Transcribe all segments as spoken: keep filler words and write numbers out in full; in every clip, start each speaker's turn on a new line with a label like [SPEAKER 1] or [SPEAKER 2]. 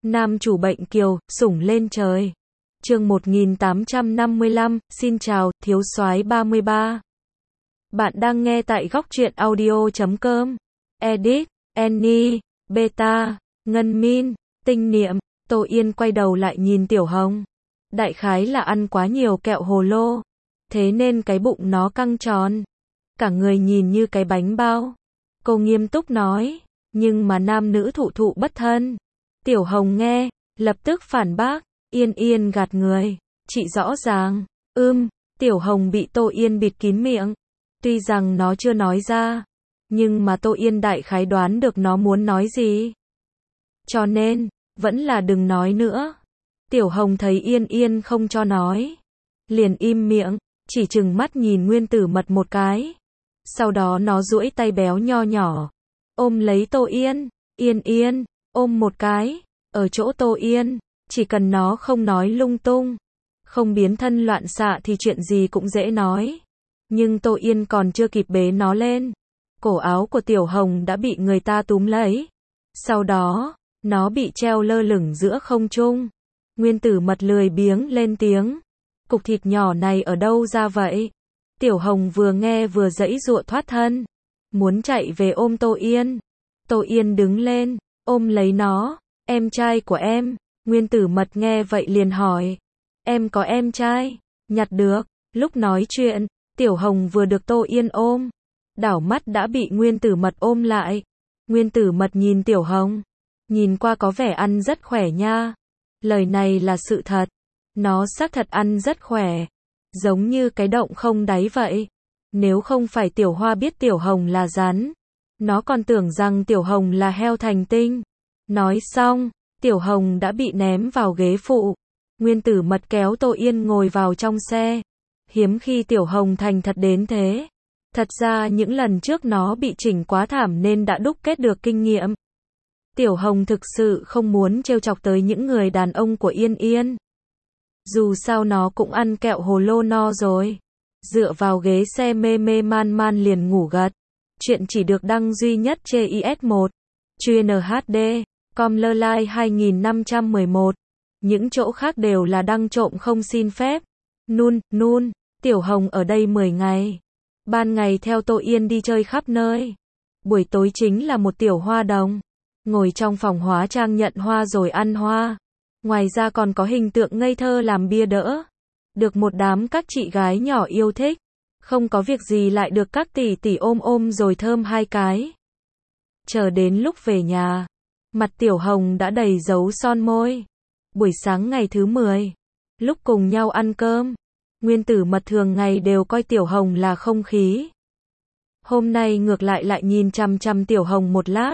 [SPEAKER 1] Nam chủ bệnh kiều, sủng lên trời. Chương một nghìn tám trăm năm mươi lăm, xin chào, thiếu soái ba mươi ba. Bạn đang nghe tại góc truyện audio chấm com. Edit, Annie, Beta, Ngân Min, Tinh Niệm. Tô Yên quay đầu lại nhìn Tiểu Hồng. Đại khái là ăn quá nhiều kẹo hồ lô, thế nên cái bụng nó căng tròn, cả người nhìn như cái bánh bao. Cô nghiêm túc nói, nhưng mà nam nữ thụ thụ bất thân. Tiểu Hồng nghe, lập tức phản bác, Yên Yên gạt người, chị rõ ràng. Ưm, Tiểu Hồng bị Tô Yên bịt kín miệng. Tuy rằng nó chưa nói ra, nhưng mà Tô Yên đại khái đoán được nó muốn nói gì. Cho nên, vẫn là đừng nói nữa. Tiểu Hồng thấy Yên Yên không cho nói, liền im miệng, chỉ chừng mắt nhìn Nguyên Tử Mật một cái. Sau đó nó duỗi tay béo nho nhỏ, ôm lấy Tô Yên. Yên Yên, ôm một cái, ở chỗ Tô Yên, chỉ cần nó không nói lung tung, không biến thân loạn xạ thì chuyện gì cũng dễ nói. Nhưng Tô Yên còn chưa kịp bế nó lên, cổ áo của Tiểu Hồng đã bị người ta túm lấy. Sau đó, nó bị treo lơ lửng giữa không trung. Nguyên Tử Mật lười biếng lên tiếng, cục thịt nhỏ này ở đâu ra vậy? Tiểu Hồng vừa nghe vừa giãy giụa thoát thân, muốn chạy về ôm Tô Yên. Tô Yên đứng lên, ôm lấy nó, em trai của em. Nguyên Tử Mật nghe vậy liền hỏi, em có em trai? Nhặt được. Lúc nói chuyện, Tiểu Hồng vừa được Tô Yên ôm, đảo mắt đã bị Nguyên Tử Mật ôm lại. Nguyên Tử Mật nhìn Tiểu Hồng, nhìn qua có vẻ ăn rất khỏe nha. Lời này là sự thật, nó xác thật ăn rất khỏe, giống như cái động không đáy vậy. Nếu không phải Tiểu Hoa biết Tiểu Hồng là rắn, nó còn tưởng rằng Tiểu Hồng là heo thành tinh. Nói xong, Tiểu Hồng đã bị ném vào ghế phụ. Nguyên Tử Mật kéo Tô Yên ngồi vào trong xe. Hiếm khi Tiểu Hồng thành thật đến thế. Thật ra những lần trước nó bị chỉnh quá thảm nên đã đúc kết được kinh nghiệm. Tiểu Hồng thực sự không muốn trêu chọc tới những người đàn ông của Yên Yên. Dù sao nó cũng ăn kẹo hồ lô no rồi. Dựa vào ghế xe mê mê man man liền ngủ gật. Chuyện chỉ được đăng duy nhất trên i ét một. Chuyên hát đê, com lơ lai hai nghìn năm trăm mười một. Những chỗ khác đều là đăng trộm không xin phép. Nun, nun, Tiểu Hồng ở đây mười ngày. Ban ngày theo Tô Yên đi chơi khắp nơi. Buổi tối chính là một tiểu hoa đồng. Ngồi trong phòng hóa trang nhận hoa rồi ăn hoa. Ngoài ra còn có hình tượng ngây thơ làm bia đỡ. Được một đám các chị gái nhỏ yêu thích. Không có việc gì lại được các tỷ tỷ ôm ôm rồi thơm hai cái. Chờ đến lúc về nhà, mặt Tiểu Hồng đã đầy dấu son môi. Buổi sáng ngày thứ mười, lúc cùng nhau ăn cơm, Nguyên Tử Mật thường ngày đều coi Tiểu Hồng là không khí. Hôm nay ngược lại lại nhìn chằm chằm Tiểu Hồng một lát.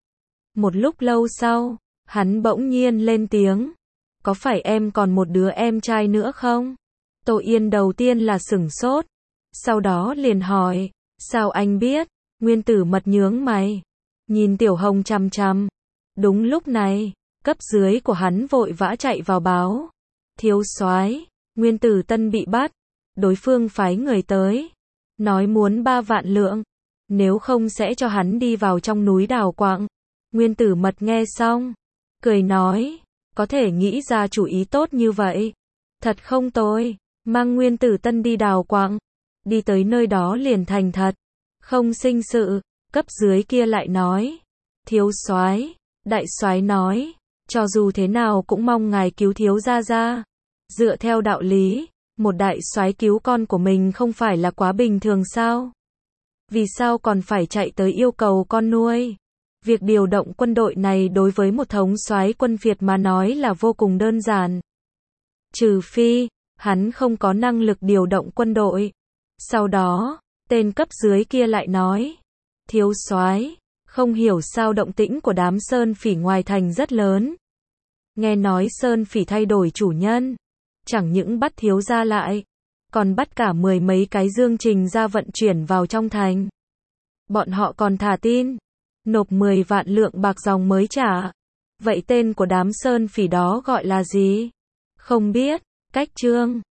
[SPEAKER 1] Một lúc lâu sau, hắn bỗng nhiên lên tiếng, có phải em còn một đứa em trai nữa không? Tô Yên đầu tiên là sửng sốt, sau đó liền hỏi, sao anh biết? Nguyên Tử Mật nhướng mày, nhìn Tiểu Hồng chằm chằm. Đúng lúc này, cấp dưới của hắn vội vã chạy vào báo, thiếu soái, Nguyên Tử Tân bị bắt. Đối phương phái người tới, nói muốn ba vạn lượng, nếu không sẽ cho hắn đi vào trong núi đào quặng. Nguyên Tử Mật nghe xong, cười nói, có thể nghĩ ra chủ ý tốt như vậy. Thật không tồi, mang Nguyên Tử Tân đi đào quặng, đi tới nơi đó liền thành thật, không sinh sự. Cấp dưới kia lại nói, thiếu soái, đại soái nói, cho dù thế nào cũng mong ngài cứu thiếu gia gia. Dựa theo đạo lý, một đại soái cứu con của mình không phải là quá bình thường sao? Vì sao còn phải chạy tới yêu cầu con nuôi? Việc điều động quân đội này đối với một thống soái quân Việt mà nói là vô cùng đơn giản. Trừ phi, hắn không có năng lực điều động quân đội. Sau đó, tên cấp dưới kia lại nói, thiếu soái, không hiểu sao động tĩnh của đám sơn phỉ ngoài thành rất lớn. Nghe nói sơn phỉ thay đổi chủ nhân, chẳng những bắt thiếu gia lại, còn bắt cả mười mấy cái dương trình ra vận chuyển vào trong thành. Bọn họ còn thả tin, nộp mười vạn lượng bạc dòng mới trả. Vậy tên của đám sơn phỉ đó gọi là gì? Không biết. Cách chương